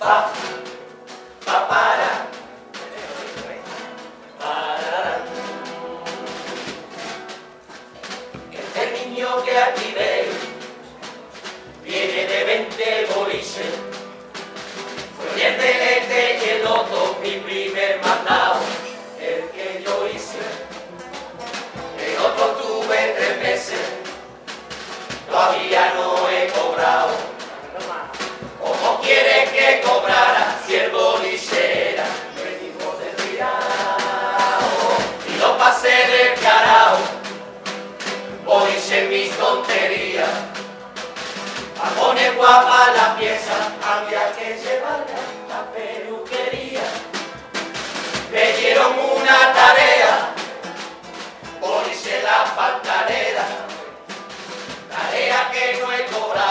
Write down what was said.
Pa, pa, para. Este niño que aquí veis viene de 20 boliches. Fue el delete y el loto, mi primer mandado, el que yo hice. El otro tuve 3 meses, todavía no he cobrado. ¿Cómo quieres que cobrara si el boliche era venimos del Riao? Y lo pasé del carajo, boliche mis tonterías. A poner guapa la pieza, había que llevarla a peluquería. Me dieron una tarea, boliche la pantalera, tarea que no he cobrado.